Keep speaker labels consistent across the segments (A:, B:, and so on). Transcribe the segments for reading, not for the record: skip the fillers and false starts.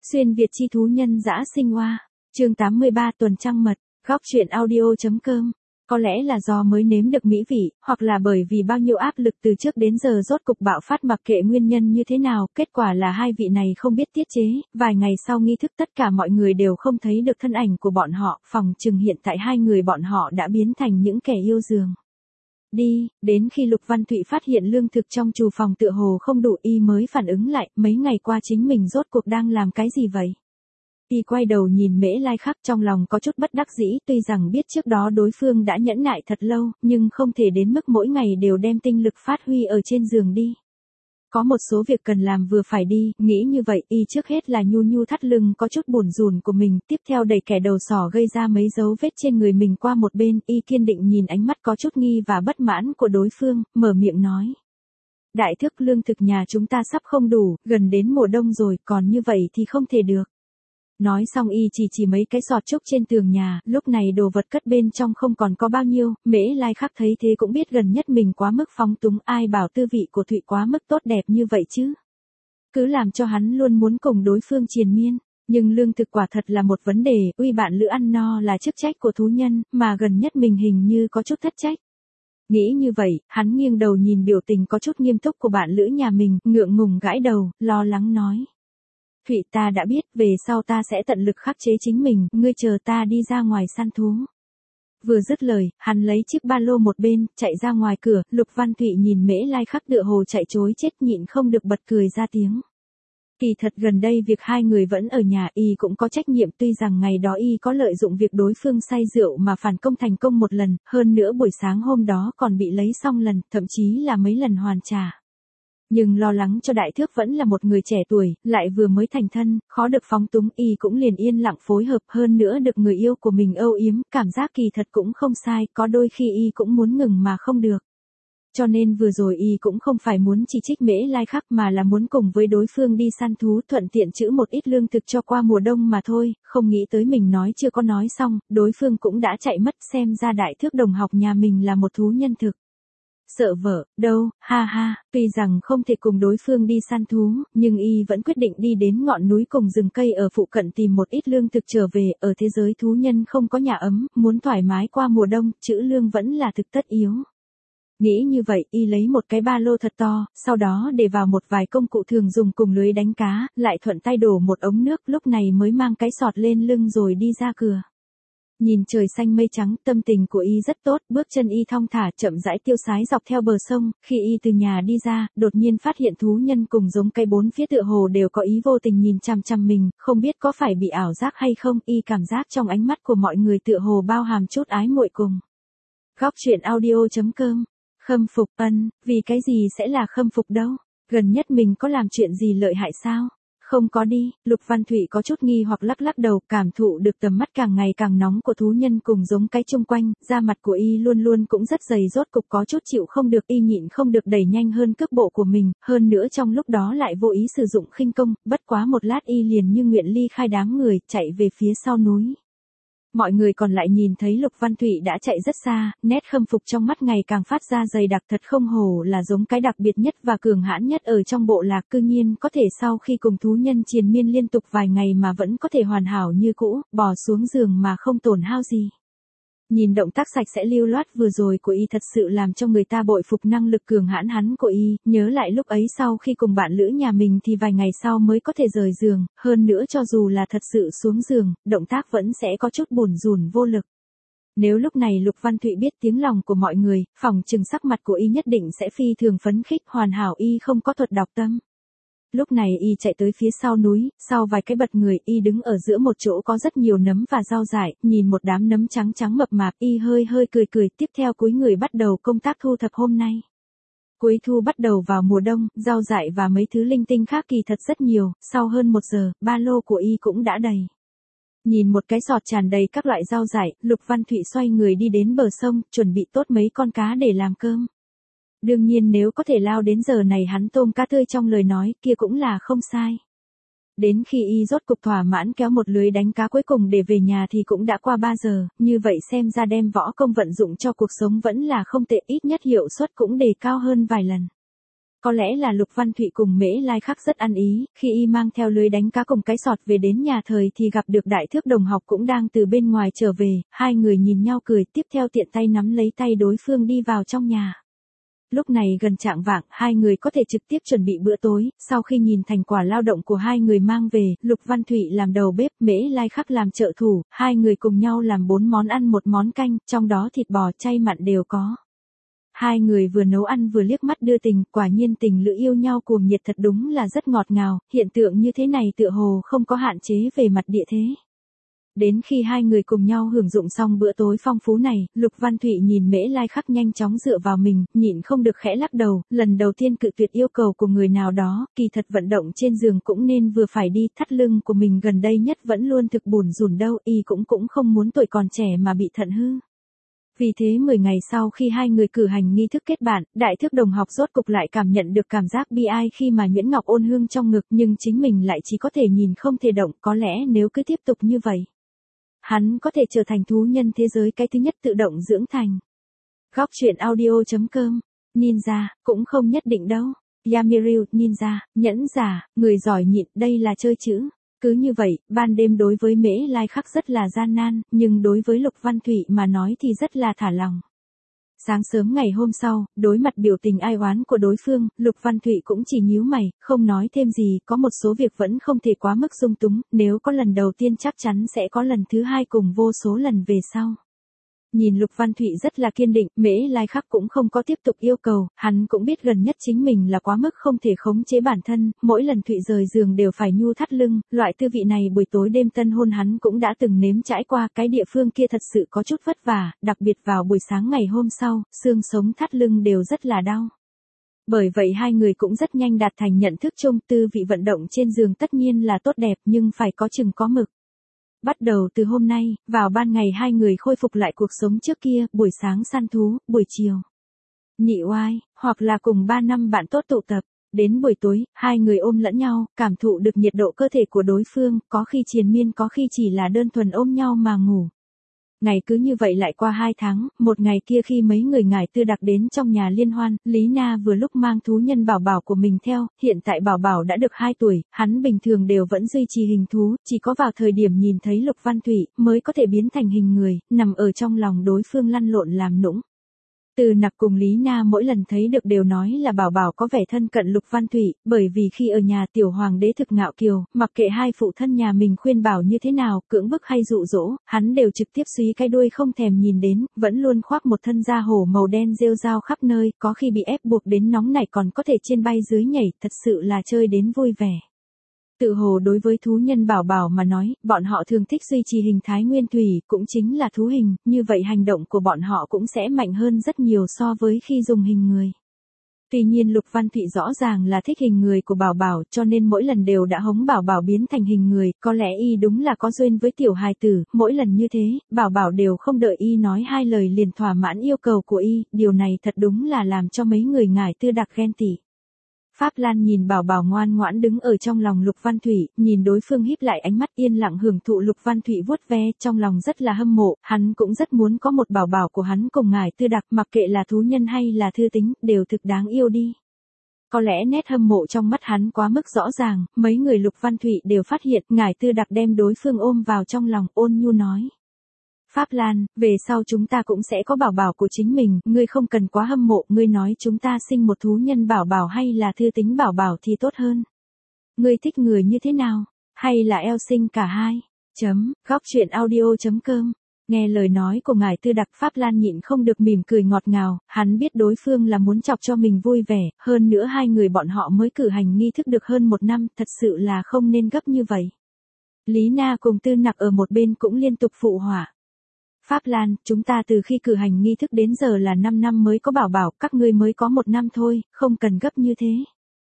A: Xuyên Việt chi thú nhân dã sinh hoa. Chương 83 tuần trăng mật. Góc truyện audio.com. Có lẽ là do mới nếm được mỹ vị, hoặc là bởi vì bao nhiêu áp lực từ trước đến giờ rốt cục bạo phát, mặc kệ nguyên nhân như thế nào, kết quả là hai vị này không biết tiết chế, vài ngày sau nghi thức tất cả mọi người đều không thấy được thân ảnh của bọn họ, phòng chừng hiện tại hai người bọn họ đã biến thành những kẻ yêu giường. Đến khi Lục Văn Thụy phát hiện lương thực trong trù phòng tựa hồ không đủ, y mới phản ứng lại, mấy ngày qua chính mình rốt cuộc đang làm cái gì vậy? Y quay đầu nhìn Mễ Lai Khắc, trong lòng có chút bất đắc dĩ, tuy rằng biết trước đó đối phương đã nhẫn nại thật lâu, nhưng không thể đến mức mỗi ngày đều đem tinh lực phát huy ở trên giường đi. Có một số việc cần làm vừa phải đi, nghĩ như vậy, y trước hết là nhu thắt lưng có chút bủn rủn của mình, tiếp theo đẩy kẻ đầu sỏ gây ra mấy dấu vết trên người mình qua một bên, y kiên định nhìn ánh mắt có chút nghi và bất mãn của đối phương, mở miệng nói. Đại thước, lương thực nhà chúng ta sắp không đủ, gần đến mùa đông rồi, còn như vậy thì không thể được. Nói xong y chỉ mấy cái sọt trúc trên tường nhà, lúc này đồ vật cất bên trong không còn có bao nhiêu, Mễ Lai Khắc thấy thế cũng biết gần nhất mình quá mức phóng túng, ai bảo tư vị của Thụy quá mức tốt đẹp như vậy chứ. Cứ làm cho hắn luôn muốn cùng đối phương triền miên, nhưng lương thực quả thật là một vấn đề, uy bạn lữ ăn no là chức trách của thú nhân, mà gần nhất mình hình như có chút thất trách. Nghĩ như vậy, hắn nghiêng đầu nhìn biểu tình có chút nghiêm túc của bạn lữ nhà mình, ngượng ngùng gãi đầu, lo lắng nói. Thụy, ta đã biết, về sau ta sẽ tận lực khắc chế chính mình, ngươi chờ ta đi ra ngoài săn thú. Vừa dứt lời, hắn lấy chiếc ba lô một bên, chạy ra ngoài cửa, Lục Văn Thụy nhìn Mễ Lai Khắc tựa hồ chạy trối chết, nhịn không được bật cười ra tiếng. Kỳ thật gần đây việc hai người vẫn ở nhà, y cũng có trách nhiệm, tuy rằng ngày đó y có lợi dụng việc đối phương say rượu mà phản công thành công một lần, hơn nữa buổi sáng hôm đó còn bị lấy xong lần, thậm chí là mấy lần hoàn trả. Nhưng lo lắng cho Đại Thước vẫn là một người trẻ tuổi, lại vừa mới thành thân, khó được phóng túng, y cũng liền yên lặng phối hợp, hơn nữa được người yêu của mình âu yếm, cảm giác kỳ thật cũng không sai, có đôi khi y cũng muốn ngừng mà không được. Cho nên vừa rồi y cũng không phải muốn chỉ trích Mễ Lai Khắc mà là muốn cùng với đối phương đi săn thú, thuận tiện trữ một ít lương thực cho qua mùa đông mà thôi, không nghĩ tới mình nói chưa có nói xong, đối phương cũng đã chạy mất, xem ra Đại Thước đồng học nhà mình là một thú nhân thực. Sợ vợ, đâu, ha, tuy rằng không thể cùng đối phương đi săn thú, nhưng y vẫn quyết định đi đến ngọn núi cùng rừng cây ở phụ cận tìm một ít lương thực trở về, ở thế giới thú nhân không có nhà ấm, muốn thoải mái qua mùa đông, trữ lương vẫn là thực tất yếu. Nghĩ như vậy, y lấy một cái ba lô thật to, sau đó để vào một vài công cụ thường dùng cùng lưới đánh cá, lại thuận tay đổ một ống nước, lúc này mới mang cái sọt lên lưng rồi đi ra cửa. Nhìn trời xanh mây trắng, tâm tình của y rất tốt, bước chân y thong thả, chậm rãi tiêu sái dọc theo bờ sông, khi y từ nhà đi ra, đột nhiên phát hiện thú nhân cùng giống cây bốn phía tựa hồ đều có ý vô tình nhìn chằm chằm mình, không biết có phải bị ảo giác hay không, y cảm giác trong ánh mắt của mọi người tựa hồ bao hàm chút ái muội cùng. Góc truyện audio.com. Khâm phục, vì cái gì sẽ là khâm phục đâu, gần nhất mình có làm chuyện gì lợi hại sao? Không có đi, Lục Văn Thụy có chút nghi hoặc lắc đầu, cảm thụ được tầm mắt càng ngày càng nóng của thú nhân cùng giống cái chung quanh, da mặt của y luôn luôn cũng rất dày, rốt cục có chút chịu không được, y nhịn không được đẩy nhanh hơn cước bộ của mình, hơn nữa trong lúc đó lại vô ý sử dụng khinh công, bất quá một lát y liền như nguyện ly khai đám người, chạy về phía sau núi. Mọi người còn lại nhìn thấy Lục Văn Thụy đã chạy rất xa, nét khâm phục trong mắt ngày càng phát ra dày đặc, thật không hổ là giống cái đặc biệt nhất và cường hãn nhất ở trong bộ lạc, cư nhiên có thể sau khi cùng thú nhân triền miên liên tục vài ngày mà vẫn có thể hoàn hảo như cũ, bò xuống giường mà không tổn hao gì. Nhìn động tác sạch sẽ lưu loát vừa rồi của y thật sự làm cho người ta bội phục năng lực cường hãn hắn của y, nhớ lại lúc ấy sau khi cùng bạn lữ nhà mình thì vài ngày sau mới có thể rời giường, hơn nữa cho dù là thật sự xuống giường, động tác vẫn sẽ có chút bủn rủn vô lực. Nếu lúc này Lục Văn Thụy biết tiếng lòng của mọi người, phỏng chừng sắc mặt của y nhất định sẽ phi thường phấn khích, hoàn hảo y không có thuật đọc tâm. Lúc này y chạy tới phía sau núi, sau vài cái bật người y đứng ở giữa một chỗ có rất nhiều nấm và rau dại, nhìn một đám nấm trắng mập mạp y hơi cười, tiếp theo cúi người bắt đầu công tác thu thập hôm nay. Cuối thu bắt đầu vào mùa đông, rau dại và mấy thứ linh tinh khác kỳ thật rất nhiều, sau hơn 1 giờ, ba lô của y cũng đã đầy. Nhìn một cái sọt tràn đầy các loại rau dại, Lục Văn Thụy xoay người đi đến bờ sông, chuẩn bị tốt mấy con cá để làm cơm. Đương nhiên nếu có thể lao đến giờ này hắn tôm cá tươi trong lời nói kia cũng là không sai. Đến khi y rốt cục thỏa mãn kéo một lưới đánh cá cuối cùng để về nhà thì cũng đã qua 3 giờ, như vậy xem ra đem võ công vận dụng cho cuộc sống vẫn là không tệ, ít nhất hiệu suất cũng đề cao hơn vài lần. có lẽ là Lục Văn Thụy cùng Mễ Lai Khắc rất ăn ý, khi y mang theo lưới đánh cá cùng cái sọt về đến nhà thời thì gặp được Đại Thước đồng học cũng đang từ bên ngoài trở về, hai người nhìn nhau cười, tiếp theo tiện tay nắm lấy tay đối phương đi vào trong nhà. Lúc này gần chạng vạng, hai người có thể trực tiếp chuẩn bị bữa tối, sau khi nhìn thành quả lao động của hai người mang về, Lục Văn Thụy làm đầu bếp, Mễ Lai Khắc làm trợ thủ, hai người cùng nhau làm 4 món ăn một món canh, trong đó thịt bò chay mặn đều có. Hai người vừa nấu ăn vừa liếc mắt đưa tình, quả nhiên tình lữ yêu nhau cuồng nhiệt thật đúng là rất ngọt ngào, hiện tượng như thế này tựa hồ không có hạn chế về mặt địa thế. Đến khi hai người cùng nhau hưởng dụng xong bữa tối phong phú này, Lục Văn Thụy nhìn Mễ Lai Khắc nhanh chóng dựa vào mình, nhịn không được khẽ lắc đầu, lần đầu tiên cự tuyệt yêu cầu của người nào đó, kỳ thật vận động trên giường cũng nên vừa phải đi, thắt lưng của mình gần đây nhất vẫn luôn thực bủn rủn đâu, y cũng không muốn tuổi còn trẻ mà bị thận hư. Vì thế 10 ngày sau khi hai người cử hành nghi thức kết bạn, Đại Thước đồng học rốt cục lại cảm nhận được cảm giác bi ai khi mà Nguyễn Ngọc ôn hương trong ngực, nhưng chính mình lại chỉ có thể nhìn không thể động, có lẽ nếu cứ tiếp tục như vậy, hắn có thể trở thành thú nhân thế giới cái thứ nhất tự động dưỡng thành. Góc truyện audio.com, ninja, cũng không nhất định đâu. Yamiru, ninja, nhẫn giả, người giỏi nhịn, đây là chơi chữ. Cứ như vậy, ban đêm đối với Mễ Lai Khắc rất là gian nan, nhưng đối với Lục Văn Thụy mà nói thì rất là thả lòng. Sáng sớm ngày hôm sau, đối mặt biểu tình ai oán của đối phương, Lục Văn Thụy cũng chỉ nhíu mày, không nói thêm gì, có một số việc vẫn không thể quá mức dung túng, nếu có lần đầu tiên chắc chắn sẽ có lần thứ hai cùng vô số lần về sau. Nhìn Lục Văn Thụy rất là kiên định, Mễ Lai Khắc cũng không có tiếp tục yêu cầu, hắn cũng biết gần nhất chính mình là quá mức không thể khống chế bản thân, mỗi lần Thụy rời giường đều phải nhu thắt lưng, loại tư vị này buổi tối đêm tân hôn hắn cũng đã từng nếm trải qua, cái địa phương kia thật sự có chút vất vả, đặc biệt vào buổi sáng ngày hôm sau, xương sống thắt lưng đều rất là đau. Bởi vậy hai người cũng rất nhanh đạt thành nhận thức chung, tư vị vận động trên giường tất nhiên là tốt đẹp nhưng phải có chừng có mực. Bắt đầu từ hôm nay, vào ban ngày hai người khôi phục lại cuộc sống trước kia, buổi sáng săn thú, buổi chiều nhị oai, hoặc là cùng 3 năm bạn tốt tụ tập. Đến buổi tối, hai người ôm lẫn nhau, cảm thụ được nhiệt độ cơ thể của đối phương, có khi triền miên có khi chỉ là đơn thuần ôm nhau mà ngủ. Ngày cứ như vậy lại qua 2 tháng, một ngày kia khi mấy người ngải tư đặc đến trong nhà liên hoan, Lý Na vừa lúc mang thú nhân Bảo Bảo của mình theo, hiện tại Bảo Bảo đã được 2 tuổi, hắn bình thường đều vẫn duy trì hình thú, chỉ có vào thời điểm nhìn thấy Lục Văn Thụy, mới có thể biến thành hình người, nằm ở trong lòng đối phương lăn lộn làm nũng. Từ Nặc cùng Lý Na mỗi lần thấy được đều nói là Bảo Bảo có vẻ thân cận Lục Văn Thụy, bởi vì khi ở nhà tiểu hoàng đế thực ngạo kiều, mặc kệ hai phụ thân nhà mình khuyên bảo như thế nào, cưỡng bức hay dụ dỗ, hắn đều trực tiếp xúy cái đuôi không thèm nhìn đến, vẫn luôn khoác một thân da hổ màu đen rêu rao khắp nơi, có khi bị ép buộc đến nóng nảy còn có thể trên bay dưới nhảy, thật sự là chơi đến vui vẻ. Tự hồ đối với thú nhân Bảo Bảo mà nói, bọn họ thường thích duy trì hình thái nguyên thủy, cũng chính là thú hình, như vậy hành động của bọn họ cũng sẽ mạnh hơn rất nhiều so với khi dùng hình người. Tuy nhiên Lục Văn Thụy rõ ràng là thích hình người của Bảo Bảo, cho nên mỗi lần đều đã hống Bảo Bảo biến thành hình người, có lẽ y đúng là có duyên với tiểu hài tử, mỗi lần như thế, Bảo Bảo đều không đợi y nói 2 lời liền thỏa mãn yêu cầu của y, điều này thật đúng là làm cho mấy người ngải tư đặc ghen tị. Pháp Lan nhìn Bảo Bảo ngoan ngoãn đứng ở trong lòng Lục Văn Thụy, nhìn đối phương híp lại ánh mắt yên lặng hưởng thụ Lục Văn Thụy vuốt ve, trong lòng rất là hâm mộ, hắn cũng rất muốn có một Bảo Bảo của hắn cùng ngải tư đặc, mặc kệ là thú nhân hay là thư tính, đều thực đáng yêu đi. Có lẽ nét hâm mộ trong mắt hắn quá mức rõ ràng, mấy người Lục Văn Thụy đều phát hiện, ngải tư đặc đem đối phương ôm vào trong lòng, ôn nhu nói. Pháp Lan, về sau chúng ta cũng sẽ có Bảo Bảo của chính mình, ngươi không cần quá hâm mộ, ngươi nói chúng ta sinh một thú nhân Bảo Bảo hay là thư tính Bảo Bảo thì tốt hơn. Ngươi thích người như thế nào? Hay là eo sinh cả hai? Góc truyện audio.com. Nghe lời nói của ngài tư đặc, Pháp Lan nhịn không được mỉm cười ngọt ngào, hắn biết đối phương là muốn chọc cho mình vui vẻ, hơn nữa hai người bọn họ mới cử hành nghi thức được hơn 1 năm, thật sự là không nên gấp như vậy. Lý Na cùng Tư Nặc ở một bên cũng liên tục phụ họa. Pháp Lan, chúng ta từ khi cử hành nghi thức đến giờ là 5 năm mới có Bảo Bảo, các ngươi mới có 1 năm thôi, không cần gấp như thế.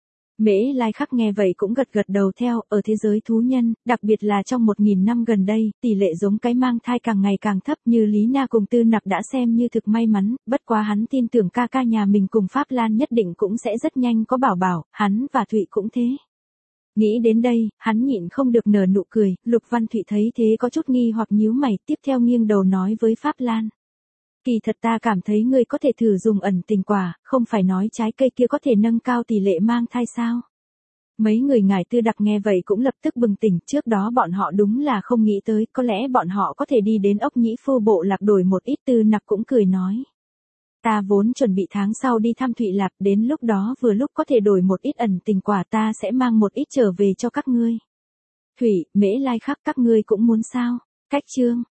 A: Mễ Lai Khắc nghe vậy cũng gật gật đầu theo, ở thế giới thú nhân, đặc biệt là trong 1000 năm gần đây, tỷ lệ giống cái mang thai càng ngày càng thấp, như Lý Na cùng Tư Nặc đã xem như thực may mắn, bất quá hắn tin tưởng ca ca nhà mình cùng Pháp Lan nhất định cũng sẽ rất nhanh có Bảo Bảo, hắn và Thụy cũng thế. Nghĩ đến đây, hắn nhịn không được nở nụ cười, Lục Văn Thụy thấy thế có chút nghi hoặc nhíu mày, tiếp theo nghiêng đầu nói với Pháp Lan. Kỳ thật ta cảm thấy ngươi có thể thử dùng ẩn tình quả, không phải nói trái cây kia có thể nâng cao tỷ lệ mang thai sao? Mấy người ngải Tư Đặc nghe vậy cũng lập tức bừng tỉnh, trước đó bọn họ đúng là không nghĩ tới, có lẽ bọn họ có thể đi đến Ốc Nhĩ Phu bộ lạc đổi một ít. Tư Nặc cũng cười nói. Ta vốn chuẩn bị tháng sau đi thăm Thụy Lạc, đến lúc đó vừa lúc có thể đổi một ít ẩn tình quả, ta sẽ mang một ít trở về cho các ngươi. Thủy, Mễ Lai Khắc các ngươi cũng muốn sao? Cách chương